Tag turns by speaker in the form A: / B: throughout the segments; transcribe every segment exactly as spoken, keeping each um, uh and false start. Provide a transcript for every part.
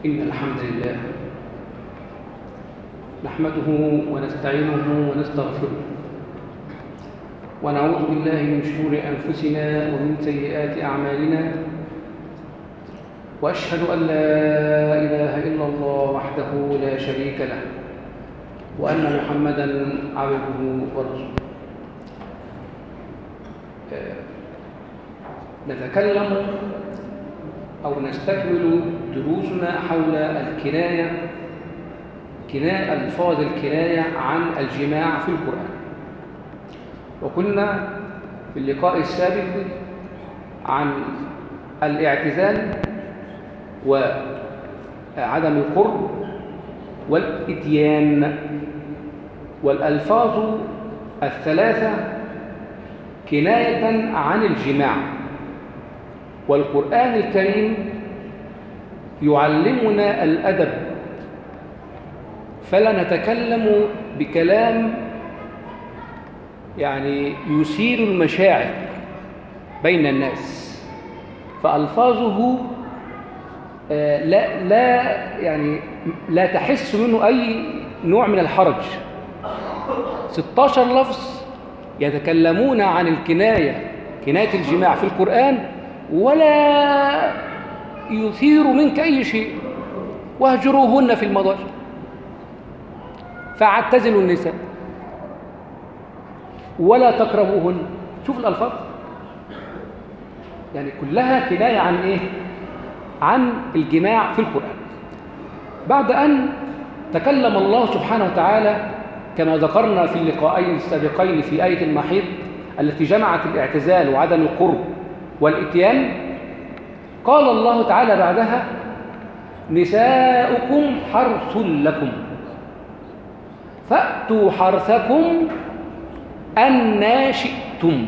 A: إن الحمد لله نحمده ونستعينه ونستغفره ونعوذ بالله من شرور أنفسنا ومن سيئات أعمالنا، وأشهد أن لا إله إلا الله وحده لا شريك له، وأن محمدًا عبده ورسوله. نتكلم أو نستكمل دروسنا حول الكناية، كناية ألفاظ الكناية عن الجماع في القرآن. وكنا في اللقاء السابق عن الاعتزال وعدم القرب والإتيان، والألفاظ الثلاثة كناية عن الجماع. والقرآن الكريم يعلمنا الأدب، فلا نتكلم بكلام يعني يثير المشاعر بين الناس، فألفاظه لا لا يعني لا تحس منه أي نوع من الحرج. ستة عشر لفظ يتكلمون عن الكناية، كناية الجماع في القرآن، ولا يثير منك أي شيء. واهجروهن في المضاجع، فاعتزلوا النساء ولا تقربوهن. شوف الألفاظ، يعني كلها كناية عن إيه؟ عن الجماع في القرآن. بعد أن تكلم الله سبحانه وتعالى كما ذكرنا في اللقاءين السابقين في آية المحيض التي جمعت الاعتزال وعدم القرب والإتيان، قال الله تعالى بعدها: نساؤكم حرث لكم فأتوا حرثكم أنى شئتم.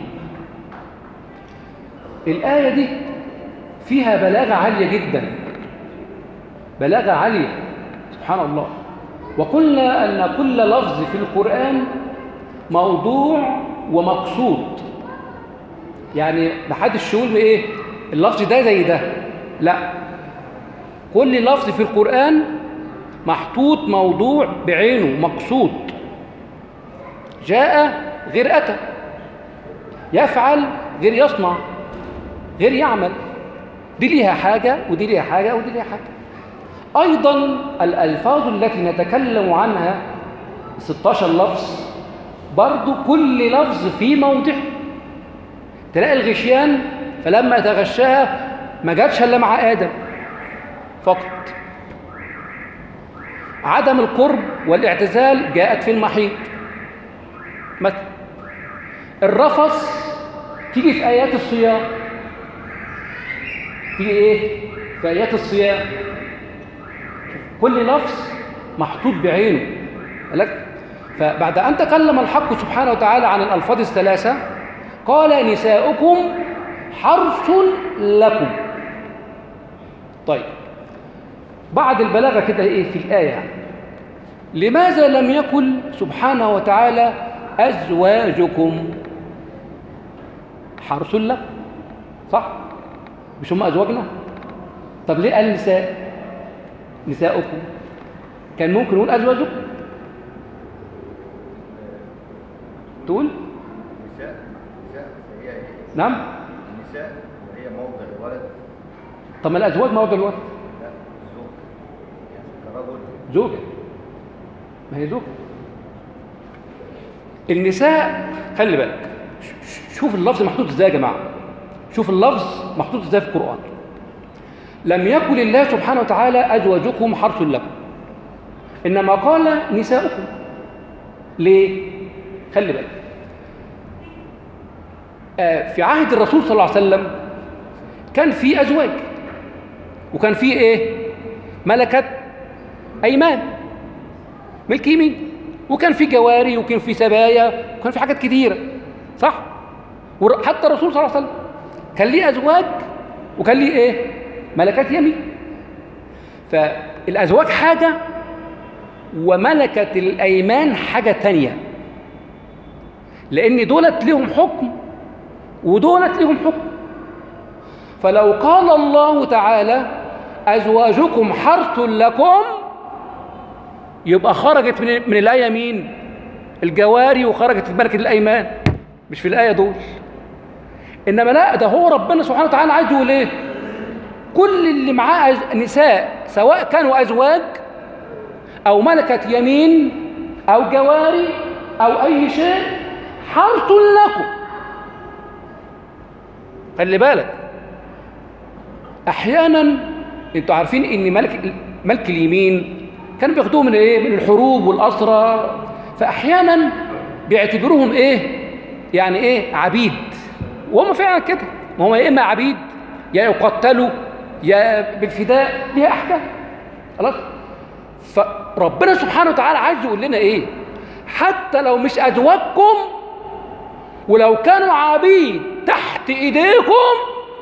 A: الآية دي فيها بلاغة عالية جدا، بلاغة عالية سبحان الله. وقلنا أن كل لفظ في القرآن موضوع ومقصود، يعني محدش يقول إيه اللفظ ده زي ده، لا، كل لفظ في القرآن محطوط موضوع بعينه، مقصود. جاء غير أتى، يفعل غير يصنع، غير يعمل. دي ليها حاجة ودي ليها حاجة ودي ليها حاجة. أيضا الألفاظ التي نتكلم عنها ستة عشر لفظ، برضو كل لفظ في موضع. تلاقي الغشيان فلما تغشاها ما جاتش إلا مع آدم فقط. عدم القرب والاعتزال جاءت في المحيط مثلا. الرفث تيجي في آيات الصيام، تيجي إيه؟ في آيات الصيام. كل لفظ محطوط بعينه. فبعد أن تكلم الحق سبحانه وتعالى عن الألفاظ الثلاثة قال: نساؤكم حرث لكم. طيب، بعد البلاغة كده إيه في الآية؟ لماذا لم يقل سبحانه وتعالى أزواجكم حرث لكم؟ صح؟ مش هم أزواجنا؟ طب ليه قال نساء؟ نساؤكم كان ممكن نقول أزواجكم. تقول
B: نساء نساء هي ايه؟
A: نعم،
B: النساء هي موضع الولد.
A: طب ما الأزواج موضع الولد.
B: لا، الزوج يعني كرجل
A: زوجة، ما هي زوجة. النساء خلي بالك، شوف اللفظ محطوط ازاي يا جماعة، شوف اللفظ محطوط ازاي في القرآن. لم يقل الله سبحانه وتعالى أزواجكم حرث لكم، إنما قال نساؤكم. ليه؟ خلي بالك، آه في عهد الرسول صلى الله عليه وسلم كان في أزواج، وكان في إيه؟ ملكة أيمان، ملك يمين، وكان في جواري، وكان في سبايا، وكان في حاجات كتيرة، صح؟ وحتى الرسول صلى الله عليه وسلم كان ليه أزواج وكان ليه إيه؟ ملكات يمين. فالأزواج حاجة وملكة الأيمان حاجة تانية، لأن دولت لهم حكم ودولت لهم حكم. فلو قال الله تعالى أزواجكم حرث لكم، يبقى خرجت من, من الآية مين؟ الجواري، وخرجت في ملكة الأيمان، مش في الآية دول. إنما لا، ده هو ربنا سبحانه وتعالى عايز يقول إيه؟ كل اللي معاه نساء سواء كانوا أزواج أو ملكة يمين أو جواري أو أي شيء حرث لكم. خلي بالك، أحيانا أنتوا عارفين إن ملك ملك اليمين كانوا بياخدوه من إيه؟ من الحروب والأسرى، فأحيانا بيعتبروهم إيه؟ يعني إيه؟ عبيد. وهم فعلا كده، ما هم يا إما عبيد يا يقتلوا يا بالفداء، ليها أحكام. خلاص؟ فربنا سبحانه وتعالى عايز يقول لنا إيه؟ حتى لو مش أزواجكم ولو كانوا عبيد تحت إيديكم،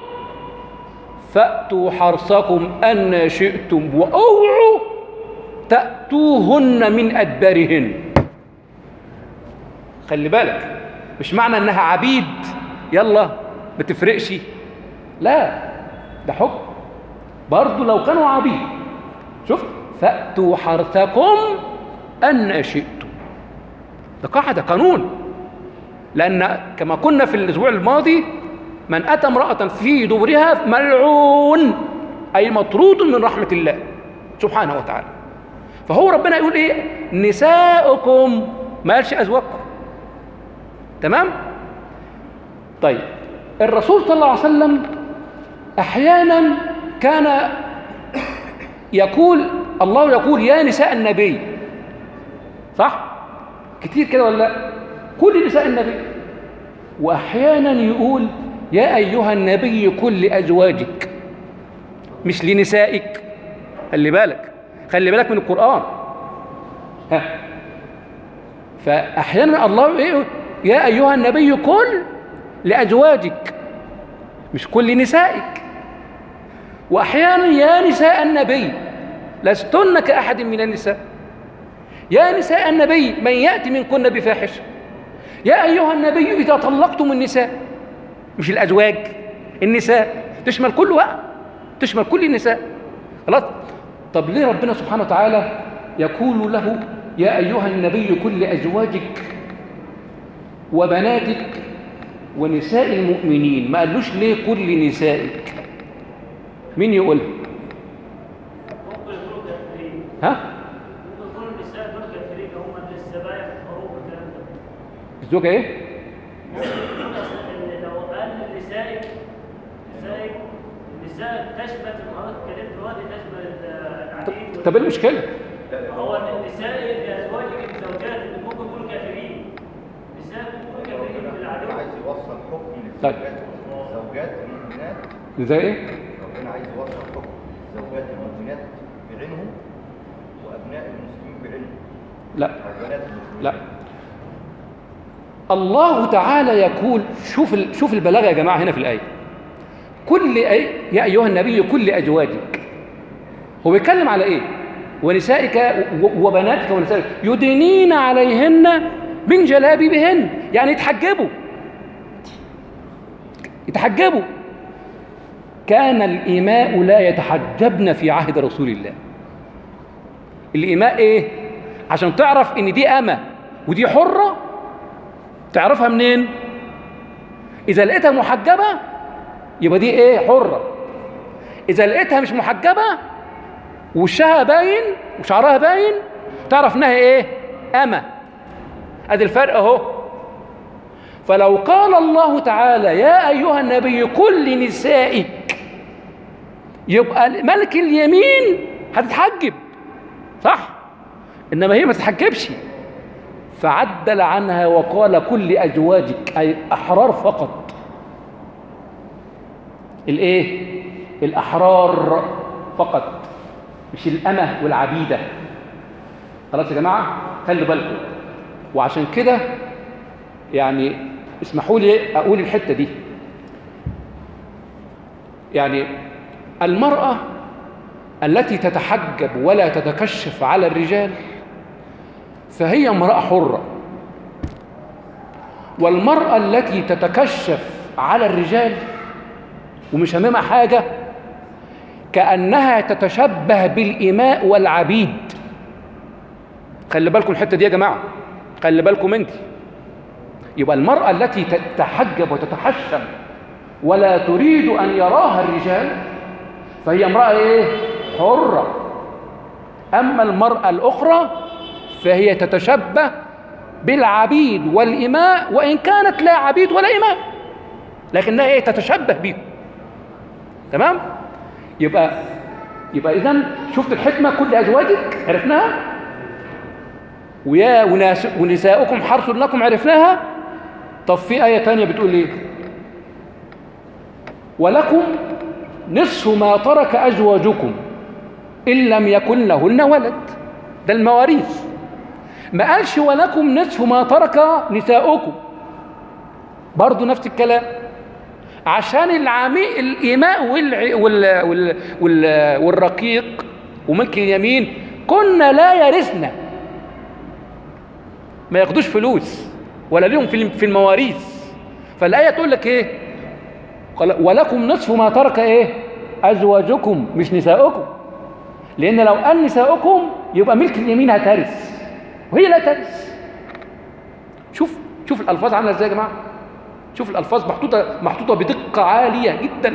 A: فأتوا حرثكم أن شئتم وأوعوا تأتوهن من أدبارهن. خلي بالك، مش معنى أنها عبيد يلا ما تفرقش، لا، ده حكم برضو لو كانوا عبيد. شفت؟ فأتوا حرثكم أن شئتم، ده قاعدة قانون. لأن كما كنا في الأسبوع الماضي، من أتى امرأة في دبرها ملعون، أي مطرود من رحمة الله سبحانه وتعالى. فهو ربنا يقول إيه؟ نساؤكم، ما قالش أزواجكم. تمام؟ طيب، الرسول صلى الله عليه وسلم أحيانا كان يقول، الله يقول يا نساء النبي، صح؟ كتير كده ولا لا؟ كل نساء النبي. وأحيانا يقول يا أيها النبي كل أزواجك، مش لنسائك. خلي بالك، خلي بالك من القرآن. ها، فأحيانا الله إيه؟ يا أيها النبي كل لأزواجك، مش كل نسائك. وأحيانا يا نساء النبي لستن كأحد من النساء، يا نساء النبي من يأتي منكن بفاحشة، يا أيها النبي إذا طلقتم النساء، مش الأزواج، النساء، تشمل كل وقت، تشمل كل النساء. خلاص؟ طب ليه ربنا سبحانه وتعالى يقول له يا أيها النبي كل أزواجك وبناتك ونساء المؤمنين، ما قالوش ليه كل نسائك؟ مين يقولها؟
C: ممكن يكونوا كافرين.
A: ها؟
C: ممكن يكونوا النساء دول كافرين، هم السبايا في الحروب والكلام ده.
A: الزوجة إيه؟
C: ممكن يكون أصل- لو قال نسائك نسائك النساء تشمل المرأة، اتكلمت دلوقتي تشمل العبيد.
A: طب إيه المشكلة؟
C: هو النساء لأزواجك زوجات ممكن يكونوا كافرين، النساء ممكن يكونوا كافرين
B: ربنا
C: بالعدو.
B: عايز يوصل حكم
A: طيب.
B: للزوجات الزوجات المؤمنات.
A: زي إيه؟
B: ربنا عايز يوصل حكم الزوجات المؤمنات بعينهم وأبناء المسلمين بعينهم،
A: لا
B: أو بنات المسلمين.
A: لا، الله تعالى يقول، شوف ال- شوف البلاغة يا جماعة هنا في الآية. كل أي يا أيها النبي كل أزواجك، هو بيتكلم على إيه؟ ونسائك و- وبناتك ونسائك يدنين عليهن من جلابيبهن، يعني يتحجبوا، يتحجبوا. كان الإماء لا يتحجبن في عهد رسول الله. الإماء إيه؟ عشان تعرف إن دي أمة ودي حرة، تعرفها منين؟ إذا لقيتها محجبة يبقى دي إيه؟ حرة. إذا لقيتها مش محجبة وشها باين وشعرها باين، تعرف إنها إيه؟ أمة. أدي الفرق أهو. فلو قال الله تعالى يا أيها النبي كل نسائك، يبقى ملك اليمين هتتحجب، صح؟ إنما هي ما تتحجبش، فعدل عنها وقال كل أزواجك، أي أحرار فقط. الإيه؟ الأحرار فقط، مش الأمة والعبيدة. خلاص يا جماعة؟ خلوا بالكم. وعشان كده يعني اسمحوا لي أقول الحتة دي. يعني المرأة التي تتحجب ولا تتكشف على الرجال فهي امرأة حرة، والمرأة التي تتكشف على الرجال ومش هممها حاجة كأنها تتشبه بالإماء والعبيد. خلي بالكم الحتة دي يا جماعة، خلي بالكم انت. يبقى المرأة التي تتحجب وتتحشم ولا تريد أن يراها الرجال فهي امرأة ايه؟ حرة. أما المرأة الأخرى فهي تتشبه بالعبيد والإماء، وإن كانت لا عبيد ولا إماء لكنها ايه؟ تتشبه بهم. تمام؟ يبقى يبقى إذن شفت الحكمة، كل أزواجك عرفناها، ويا وناس ونساؤكم حرث لكم عرفناها. طب في آية تانية بتقول ايه؟ ولكم نصف ما ترك أزواجكم إن لم يكن لهن ولد. ده المواريث. ما قالش ولكم نصف ما ترك نساؤكم، برضو نفس الكلام، عشان العمي الإماء والع... وال... وال... وال... والرقيق وملك اليمين كنا لا يرثنا، ما ياخدوش فلوس ولا لهم في المواريث. فالآية تقول لك ايه؟ ولكم نصف ما ترك ايه؟ أزواجكم، مش نساؤكم، لأن لو قال نساؤكم يبقى ملك اليمين هترث وهي لا ترث. شوف شوف الألفاظ عاملة ازاي يا جماعة. شوف الألفاظ محطوطة محطوطة بدقة عالية جدا.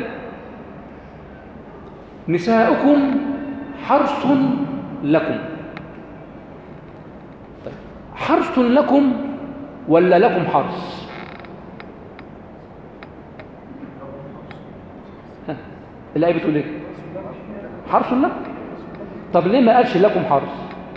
A: نساؤكم حرث لكم. طيب حرث لكم ولا لكم حرث؟ ها الآية بتقول ايه؟ حرث لكم. طب ليه ما قالش لكم حرث؟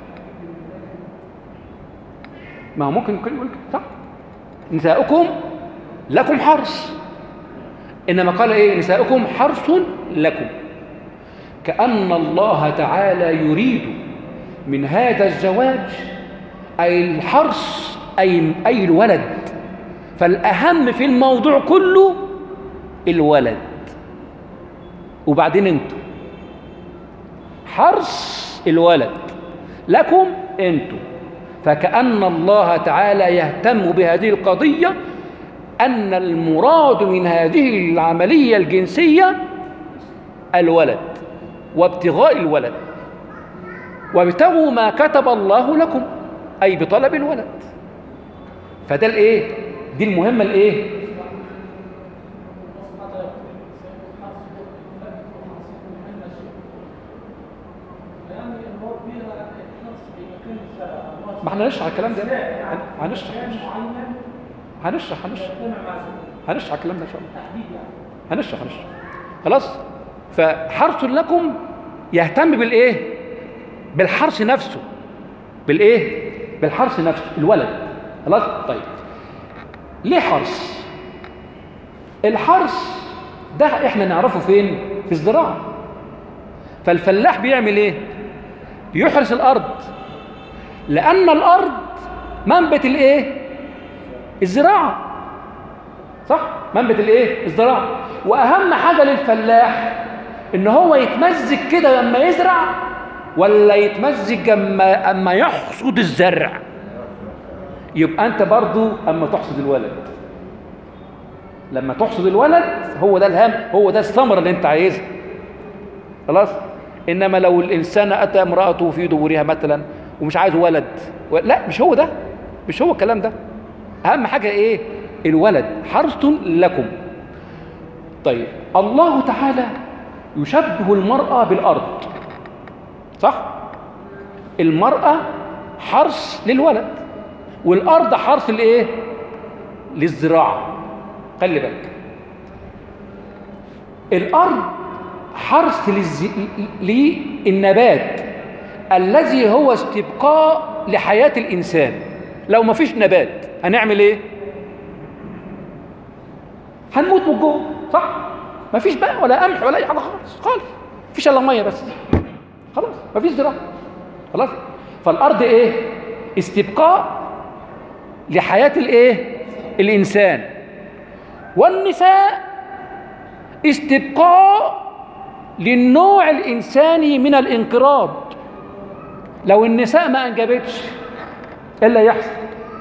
A: ما هو ممكن يقول صح، نساؤكم لكم حرث، إنما قال إيه؟ نساؤكم حرث لكم. كأن الله تعالى يريد من هذا الزواج أي الحرث، أي أي الولد. فالأهم في الموضوع كله الولد، وبعدين أنتم حرث الولد لكم أنتم. فكأن الله تعالى يهتم بهذه القضية، أن المراد من هذه العملية الجنسية الولد وابتغاء الولد، وابتغوا ما كتب الله لكم، أي بطلب الولد. فده الإيه؟ دي المهمة الإيه؟ ما احنا هنشرح الكلام ده، هنشرح هنشرح هنشرح هنشرح الكلام ده ان شاء الله، هنشرح هنشرح خلاص. فحرث لكم يهتم بالايه؟ بالحرث نفسه، بالايه؟ بالحرث نفسه، الولد. خلاص. طيب ليه حرث؟ الحرث ده احنا نعرفه فين؟ في الزراعه. فالفلاح بيعمل ايه؟ بيحرث الارض، لأن الأرض منبت الإيه؟ الزراعة. صح؟ منبت الإيه؟ الزراعة. وأهم حاجة للفلاح إن هو يتمزج كده لما يزرع، ولا يتمزج أما, أما يحصد الزرع. يبقى أنت برضو أما تحصد الولد، لما تحصد الولد هو ده الهم، هو ده الثمرة اللي أنت عايزها. خلاص؟ إنما لو الإنسان أتى امرأته في دبرها مثلا ومش عايز ولد، لا مش هو ده، مش هو الكلام ده. أهم حاجة إيه؟ الولد. حرث لكم. طيب الله تعالى يشبه المرأة بالأرض، صح؟ المرأة حرث للولد، والأرض حرث لإيه؟ للزراعة. خلي بالك، الأرض حرث للز... للنبات الذي هو استبقاء لحياة الإنسان. لو ما فيش نبات هنعمل إيه؟ هنموت من الجوع، صح؟ ما فيش بقى ولا قمح ولا أي حاجة خالص خالص، فيش إلا مية بس، خلاص ما فيش زراعة. خلاص. فالأرض إيه؟ استبقاء لحياة الإيه؟ الإنسان. والنساء استبقاء للنوع الإنساني من الانقراض. لو النساء ما أنجبتش إيه اللي يحصل؟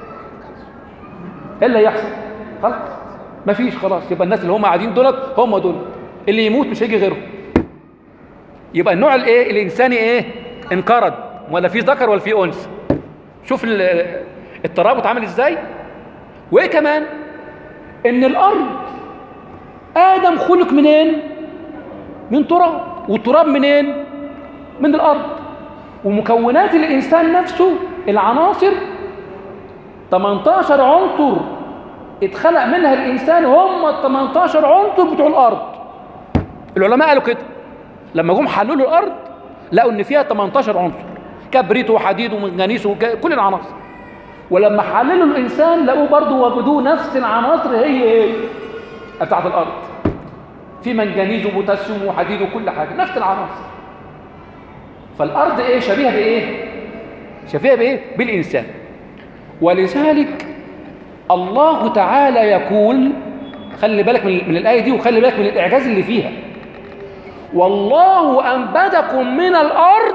A: إيه اللي يحصل؟ خلاص مفيش، خلاص. يبقى الناس اللي هم قاعدين دولت هم دول اللي يموت، مش هيجي غيرهم. يبقى النوع الايه الانساني ايه انقرض، ولا في ذكر ولا في انثى. شوف الترابط عامل ازاي. وايه كمان؟ ان الارض ادم خلق منين؟ من تراب، والتراب منين؟ من الارض. ومكونات الانسان نفسه العناصر ثمانية عشر عنصر اتخلق منها الانسان، هم ال ثمانية عشر عنصر بتوع الارض. العلماء قالوا كده لما جم حللوا الارض لقوا ان فيها ثمانية عشر عنصر، كبريت وحديد ومنجنيز وكل العناصر. ولما حللوا الانسان لقوه برضه وجدوه نفس العناصر هي هي بتاعت الارض، في منجنيز وبوتاسيوم وحديد وكل حاجه نفس العناصر. فالارض ايه شبيهه بايه؟ شبيهه بايه؟ بالانسان. ولذلك الله تعالى يقول، خلي بالك من, من الايه دي وخلي بالك من الاعجاز اللي فيها، والله انبتكم من الارض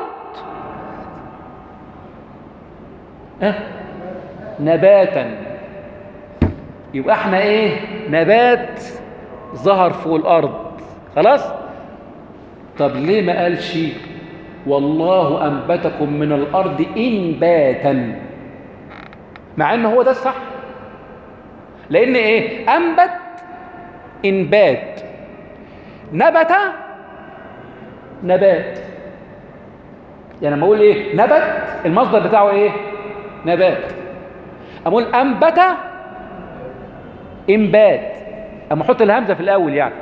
A: أه؟ نباتا. يبقى احنا ايه؟ نبات ظهر فوق الارض. خلاص؟ طب ليه ما قالش والله انبتكم من الارض انباتا، مع ان هو ده الصح؟ لان ايه؟ انبت انبات، نبت نبات. يعني لما اقول ايه نبت المصدر بتاعه ايه؟ نبات. اقول انبت انبات، اما احط الهمزه في الاول يعني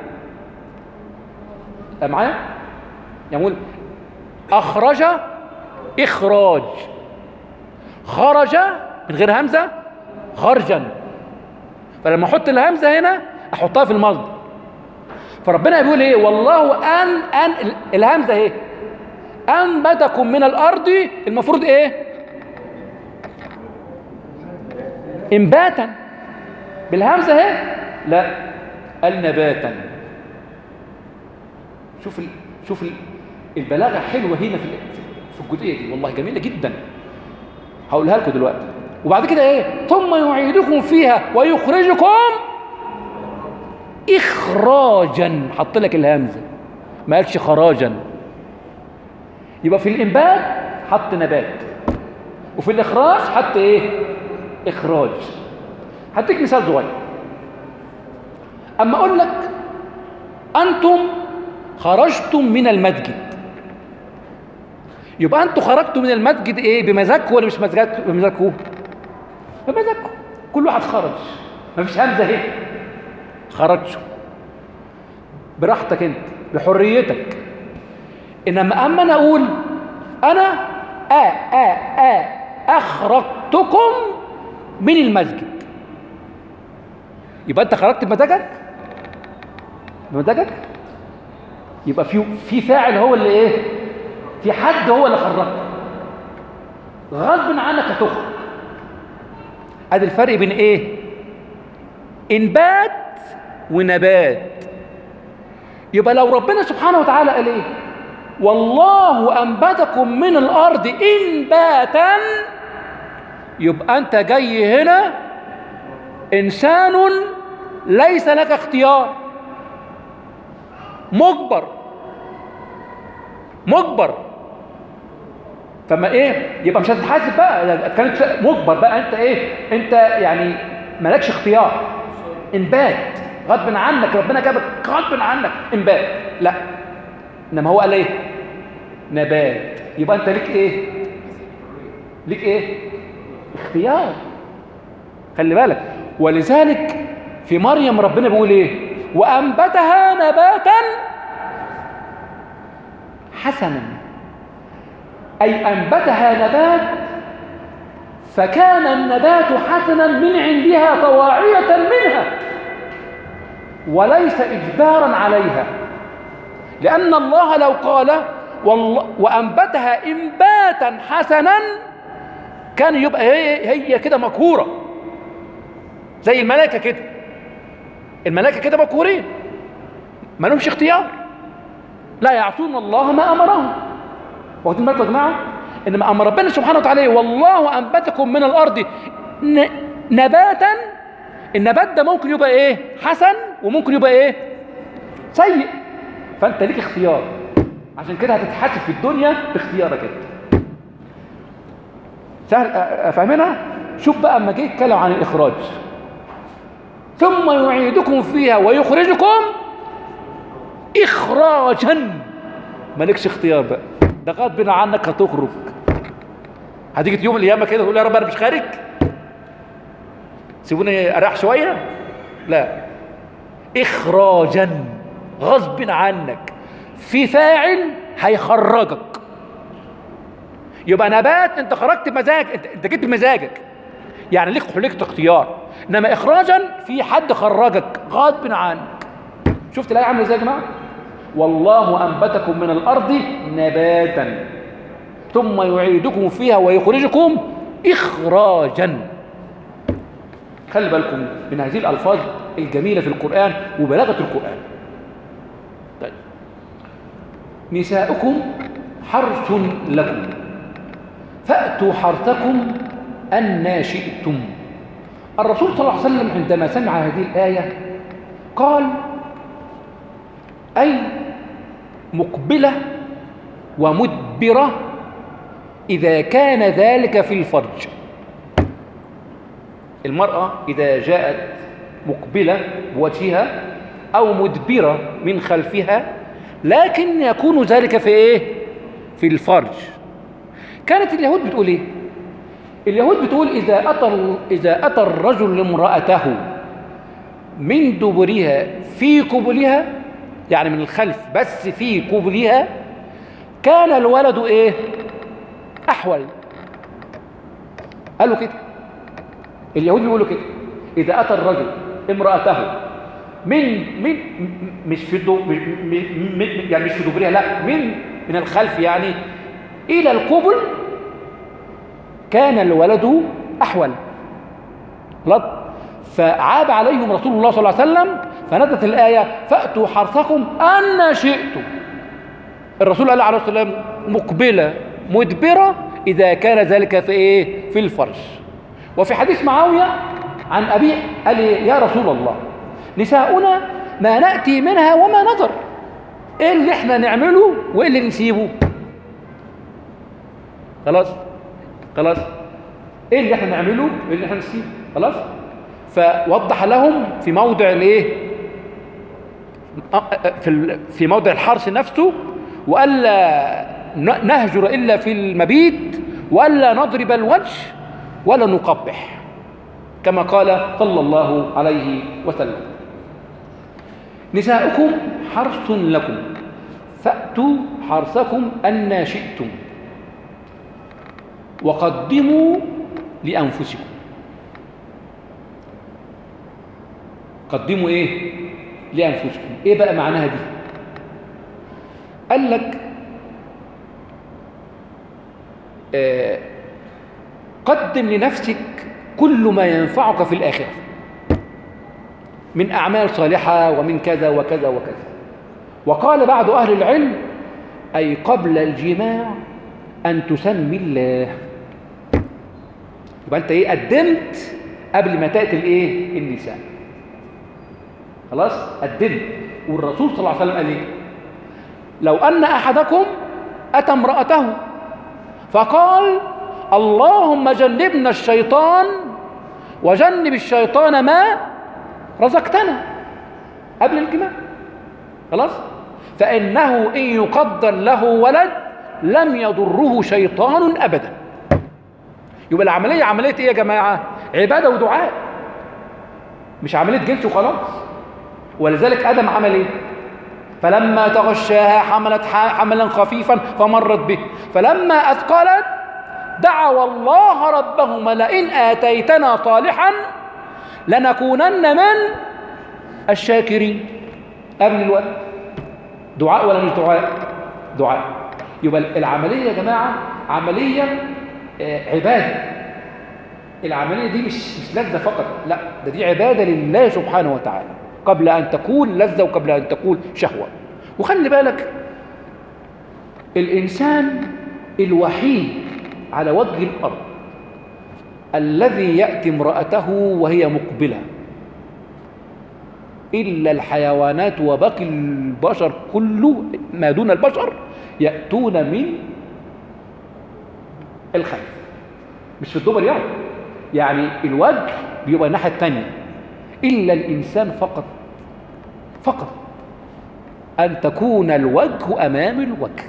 A: معايا؟ يعني اقول اخرج اخراج، خرج من غير همزه خرجا. فلما احط الهمزه هنا احطها في المصدر. فربنا بيقول ايه؟ والله ان ان الهمزه اهي انبتكم من الارض، المفروض ايه؟ انباتا بالهمزه اهي. لا، قال نباتا. شوف ال... شوف ال... البلاغه حلوه هنا في في الجزئيه دي، والله جميله جدا. هقولها لكم دلوقتي. وبعد كده ايه؟ ثم يعيدكم فيها ويخرجكم اخراجا. حط لك الهمزه، ما قالش خراجا. يبقى في الانبات حط نبات، وفي الاخراج حط ايه؟ اخراج. هديك مثال صغير. اما اقول لك انتم خرجتم من المسجد، يبقى انتم خرجتوا من المسجد ايه؟ بمزاجكم ولا مش بمزاجكم؟ بمزاجكم. كل واحد خرج، مفيش همزه اهي. خرجتوا براحتك انت، بحريتك. انما اما انا اقول انا آ آ آ اخرجتكم من المسجد، يبقى انت خرجت بمزاجك؟ بمزاجك؟ يبقى في في فاعل هو اللي ايه؟ في حد هو اللي خرجك، غصب عنك هتخرج. ادي الفرق بين ايه؟ انبات ونبات. يبقى لو ربنا سبحانه وتعالى قال ايه؟ والله انبتكم من الارض انباتا، يبقى انت جاي هنا انسان ليس لك اختيار، مجبر مجبر. فما ايه؟ يبقى مش هتتحاسب بقى، كانت مجبر بقى. انت ايه؟ انت يعني مالكش اختيار، انبات غصب عنك، ربنا جابك غصب عنك انبات. لا، انما هو قال ايه؟ نبات. يبقى انت ليك ايه؟ ليك ايه؟ اختيار. خلي بالك. ولذلك في مريم ربنا بيقول ايه؟ وانبتها نباتا حسنا، اي انبتها نبات فكان النبات حسنا من عندها طواعية منها وليس اجبارا عليها. لان الله لو قال وانبتها انباتا حسنا كان يبقى هي هي كده مقهوره زي الملائكه كده. الملائكه كده مقهورين، ما لهمش اختيار، لا يعصون الله ما امرهم. واخدين بالكم يا جماعه؟ انما امر ربنا سبحانه وتعالى والله انبتكم من الارض نباتا. النبات ده ممكن يبقى ايه؟ حسن، وممكن يبقى ايه؟ سيء. فانت ليك اختيار. عشان كده هتتحاسب في الدنيا باختيارك انت. سهل افهمنا؟ شوف بقى اما جه يتكلم عن الاخراج، ثم يعيدكم فيها ويخرجكم اخراجا، مالكش اختيار بقى، ده غصب عنك هتخرج. هتيجي يوم القيامه كده تقول يا رب انا مش خارج، سيبوني اريح شويه، لا، اخراجا غصب عنك، في فاعل هيخرجك. يبقى نبات انت خرجت بمزاج، انت, انت جيت بمزاجك، يعني ليك حليك اختيار، انما اخراجا في حد خرجك غصب عنك. شفت الايه عامله ازاي يا جماعه؟ والله انبتكم من الارض نباتا ثم يعيدكم فيها ويخرجكم اخراجا. خلي بالكم من هذه الالفاظ الجميله في القران وبلاغه القران. طيب، نساؤكم حرث لكم فأتوا حرثكم أن شئتم. الرسول صلى الله عليه وسلم عندما سمع هذه الآية قال: أي مقبلة ومدبرة إذا كان ذلك في الفرج. المرأة إذا جاءت مقبلة بوجهها أو مدبرة من خلفها، لكن يكون ذلك في إيه؟ في الفرج. كانت اليهود بتقول إيه؟ اليهود بتقول إذا أتى إذا أتى الرجل امرأته من دبرها في قبلها، يعني من الخلف بس في قبلها، كان الولد إيه؟ أحول. قالوا كده، اليهود بيقولوا كده، إذا أتى الرجل امرأته من من مش في دو يعني مش في دبرها، لا، من من الخلف يعني إلى القبل، كان الولد أحول. خلاص؟ فعاب عليهم رسول الله صلى الله عليه وسلم، فنزلت الآية: فأتوا حرثكم أن شئتم. الرسول قال عليه الصلاة والسلام: مقبلة مدبرة إذا كان ذلك في إيه؟ في الفرج. وفي حديث معاوية عن أبيه قال: يا رسول الله، نساؤنا ما نأتي منها وما نظر، إيه اللي إحنا نعمله وإيه اللي نسيبه؟ خلاص خلاص إيه اللي إحنا نعمله وإيه اللي إحنا نسيبه؟ خلاص. فوضح لهم في موضع الإيه؟ في في موضع الحرث نفسه، وألا نهجر إلا في المبيت، وألا نضرب الوجه ولا نقبح، كما قال صلى الله عليه وسلم: نساؤكم حرث لكم فأتوا حرثكم أن شئتم وقدموا لأنفسكم. قدموا إيه؟ لأنفسكم. إيه بقى معناها دي؟ قال لك آه قدم لنفسك كل ما ينفعك في الآخرة من أعمال صالحة ومن كذا وكذا وكذا. وقال بعض أهل العلم: أي قبل الجماع أن تسمي الله. يبقى أنت إيه؟ قدمت قبل ما تأتي الإيه؟ النساء. خلاص؟ قدمت. والرسول صلى الله عليه وسلم قال إيه؟ لو أن أحدكم أتى امرأته فقال: اللهم جنبنا الشيطان وجنب الشيطان ما رزقتنا، قبل الجماع. خلاص؟ فإنه إن يقدر له ولد لم يضره شيطان أبدا. يبقى العملية عملية إيه يا جماعة؟ عبادة ودعاء، مش عملية جنس وخلاص. ولذلك آدم عمل إيه؟ فلما تغشاها حملت حملا خفيفا فمرت به، فلما أثقلت دعوا الله ربهما: لئن آتيتنا صالحا لنكونن من الشاكرين. قبل الوقت دعاء ولا مش دعاء؟ دعاء. يبقى العملية يا جماعة عملية عبادة. العملية دي مش مش لذة فقط، لا، ده دي عبادة لله سبحانه وتعالى قبل أن تكون لذة وقبل أن تكون شهوة. وخلي بالك، الإنسان الوحيد على وجه الأرض الذي يأتي امرأته وهي مقبلة إلا الحيوانات وباقي البشر كله ما دون البشر يأتون من الخلف. مش في الدبر يعني يعني الوجه بيبقى الناحية التانية، إلا الإنسان فقط فقط أن تكون الوجه أمام الوجه.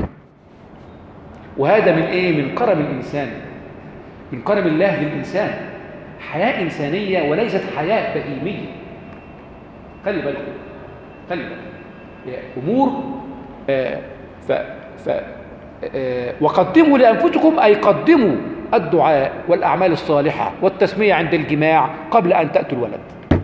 A: وهذا من إيه؟ من كرم الإنسان، من كرم الله للإنسان. حياة إنسانية وليست حياة بهيمية. خلي بالكم خلي بالكم أمور آه ف ف آه وقدموا لأنفسكم، أي قدموا الدعاء والأعمال الصالحة والتسمية عند الجماع قبل أن تأتوا الولد.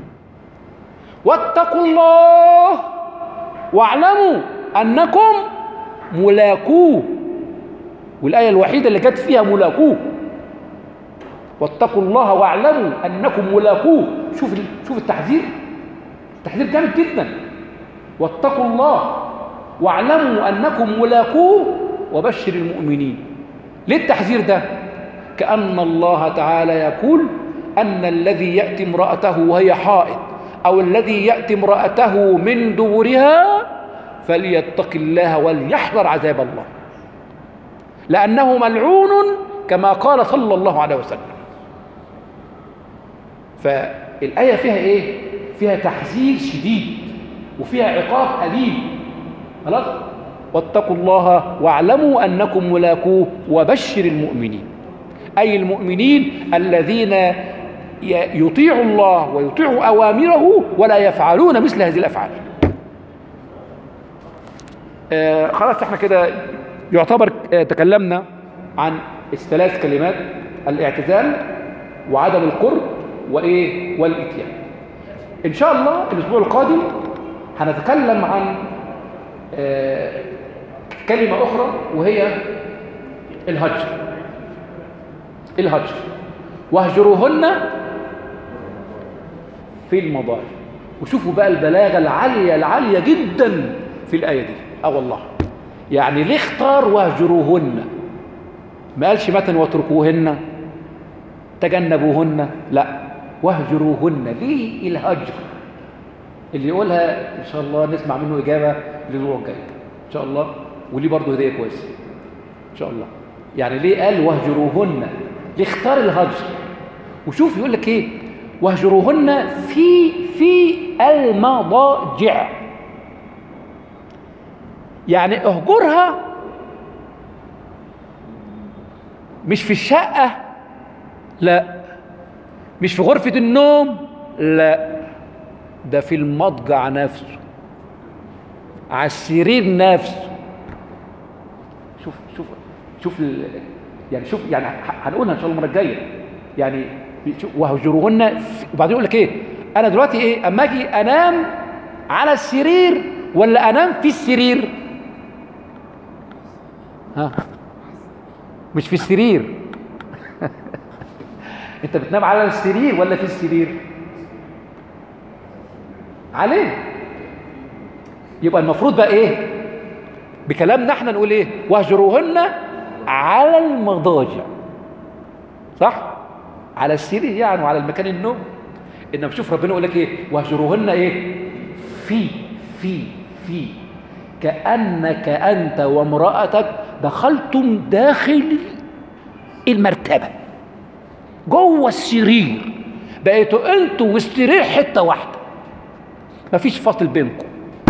A: واتقوا الله واعلموا أنكم ملاقوه، والآية الوحيدة اللي جت فيها ملاقوه. واتقوا الله واعلموا أنكم ملاقوه. شوف شوف التحذير، التحذير جامد جدا. واتقوا الله واعلموا أنكم ملاقوه وبشر المؤمنين. ليه التحذير ده؟ كأن الله تعالى يقول أن الذي يأتي امرأته وهي حائض أو الذي يأتي امرأته من دبرها فليتق الله وليحذر عذاب الله، لأنه ملعون كما قال صلى الله عليه وسلم. فالآية فيها إيه؟ فيها تحذير شديد وفيها عقاب أليم. خلاص؟ واتقوا الله واعلموا أنكم ملاقوه وبشر المؤمنين، أي المؤمنين الذين يطيعوا الله ويطيعوا أوامره ولا يفعلون مثل هذه الأفعال. آه خلاص احنا كده يعتبر آه تكلمنا عن الثلاث كلمات: الاعتزال وعدم القرب وإيه والإتيان. إن شاء الله الأسبوع القادم هنتكلم عن آه كلمة أخرى وهي الهجر. الهجر واهجروهن في المضاجع. وشوفوا بقى البلاغة العالية العالية جدا في الآية دي. اه والله يعني ليه اختار واهجروهن؟ ما قالش متى واتركوهن تجنبوهن، لا، واهجروهن. ليه الهجر؟ اللي يقولها ان شاء الله نسمع منه اجابه الاسبوع الجاي ان شاء الله، وليه برضه هديه كويسه ان شاء الله. يعني ليه قال واهجروهن؟ ليه اختار الهجر؟ وشوف يقول لك ايه: واهجروهن في في المضاجع. يعني اهجرها مش في الشقه، لا، مش في غرفه النوم، لا، ده في المضجع نفسه، على السرير نفسه. شوف شوف شوف ال... يعني شوف يعني هنقولها ان شاء الله المره الجايه. يعني واهجروهن في... وبعدين يقول لك ايه: انا دلوقتي ايه اما اجي انام على السرير ولا انام في السرير؟ ها، مش في السرير. انت بتنام على السرير ولا في السرير؟ عليه. يبقى المفروض بقى ايه بكلامنا احنا؟ نقول ايه: واهجروهن على المضاجع، صح؟ على السرير يعني وعلى المكان النوم. انما شوف ربنا يقول لك ايه: واهجروهن ايه في في في كأنك انت وامرأتك دخلتم داخل المرتبة جوه السرير، بقيتوا انتوا والسرير حتة واحدة، مفيش فاصل بينكم.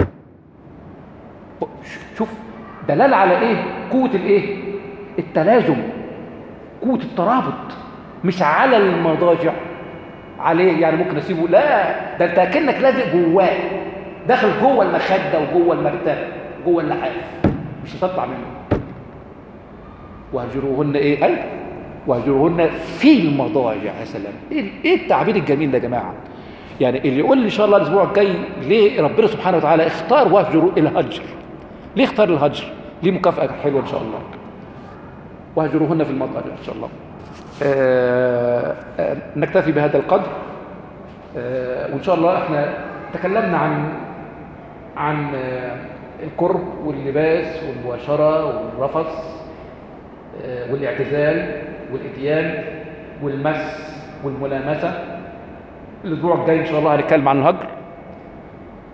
A: شوف دلالة على ايه؟ قوة الايه؟ التلازم، قوة الترابط. مش على المضاجع عليه يعني ممكن اسيبه، لا، ده انت اكنك لازق جواه، داخل جوه المخده وجوه المرتبه جوه اللحاف، مش هتطلع منه. واهجروهن ايه؟ اي واهجروهن في المضاجع. يا سلام، ايه ايه التعبير الجميل ده يا جماعه! يعني اللي يقول لي ان شاء الله الاسبوع الجاي ليه ربنا سبحانه وتعالى اختار واهجروا الهجر، ليه اختار الهجر؟ ليه مكافاه حلوه ان شاء الله. واهجروهن في المضاجع ان شاء الله. آه آه نكتفي بهذا القدر. آه وان شاء الله احنا تكلمنا عن عن آه القرب واللباس والمباشره والرفث آه والاعتزال والاتيان والمس والملامسه. الاسبوع الجاي ان شاء الله هنتكلم عن الهجر.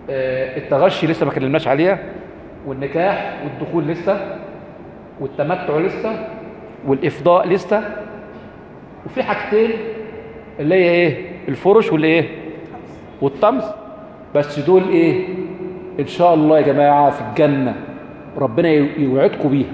A: آه، التغشي لسه ما كلمناش عليها، والنكاح والدخول لسه، والتمتع لسه، والإفضاء لسه، وفي حاجتين اللي هي ايه؟ الفرش والايه؟ والطمس. بس دول ايه؟ ان شاء الله يا جماعة في الجنة ربنا يوعدكم بيها،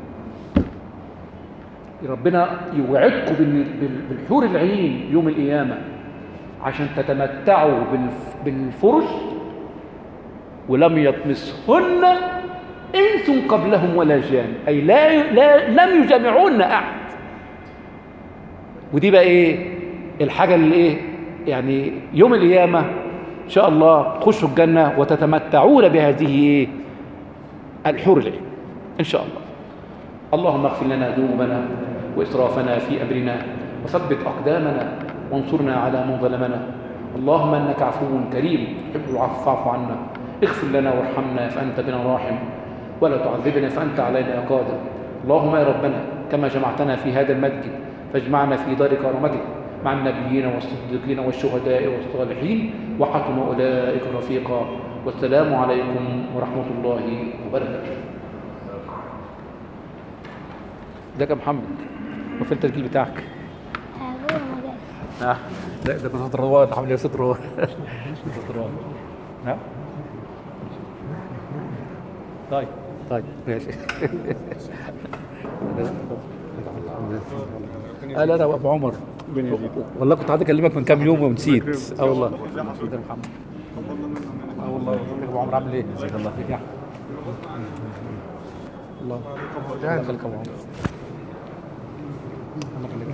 A: ربنا يوعدكم بال- بال- بالحور العين يوم القيامة عشان تتمتعوا بالف- بالفرش ولم يطمسهن انس قبلهم ولا جان، اي لا, لا لم يجامعون احد. ودي بقى ايه الحاجه اللي ايه يعني يوم القيامه ان شاء الله تخشوا الجنه وتتمتعون بهذه ايه الحور العين ان شاء الله. اللهم اغفر لنا ذنوبنا واسرافنا في امرنا وثبت اقدامنا وانصرنا على من ظلمنا. اللهم انك عفو كريم تحب العفو فاعف عنا. اغفر لنا وارحمنا فانت بنا راحم، ولا تعذبنا فانت علينا قادر. اللهم يا ربنا كما جمعتنا في هذا المسجد فاجمعنا في دار كرامتك مع النبيين والصديقين والشهداء والصالحين وحسن اولئك رفيقا. والسلام عليكم ورحمه الله وبركاته. ازيك يا محمد؟ وفين التسجيل بتاعك؟
D: أبوه ما جاش.
A: اه لا ده بصوت روان، عامل ايه صوت روان؟ صوت روان. نعم. طيب طيب ماشي. لا لا لا ابو عمر والله كنت عايز اكلمك من كام يوم ونسيت. اه والله. ازيك يا محمد؟ اه والله. ازيك يا ابو عمر عامل ايه؟ ازيك الله فيك يا احمد. الله الله يخليك يا ابو عمر. الله يخليك.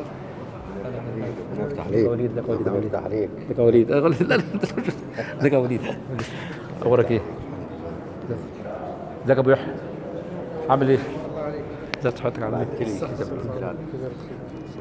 E: نفتح عليك.
A: وليد لك وليد وليد
E: نفتح عليك.
A: لك وليد لا لا لك وليد. اخبارك ايه؟ ازيك يا ابو يحيى؟ عامل ايه؟ ازي صحتك عامل ايه؟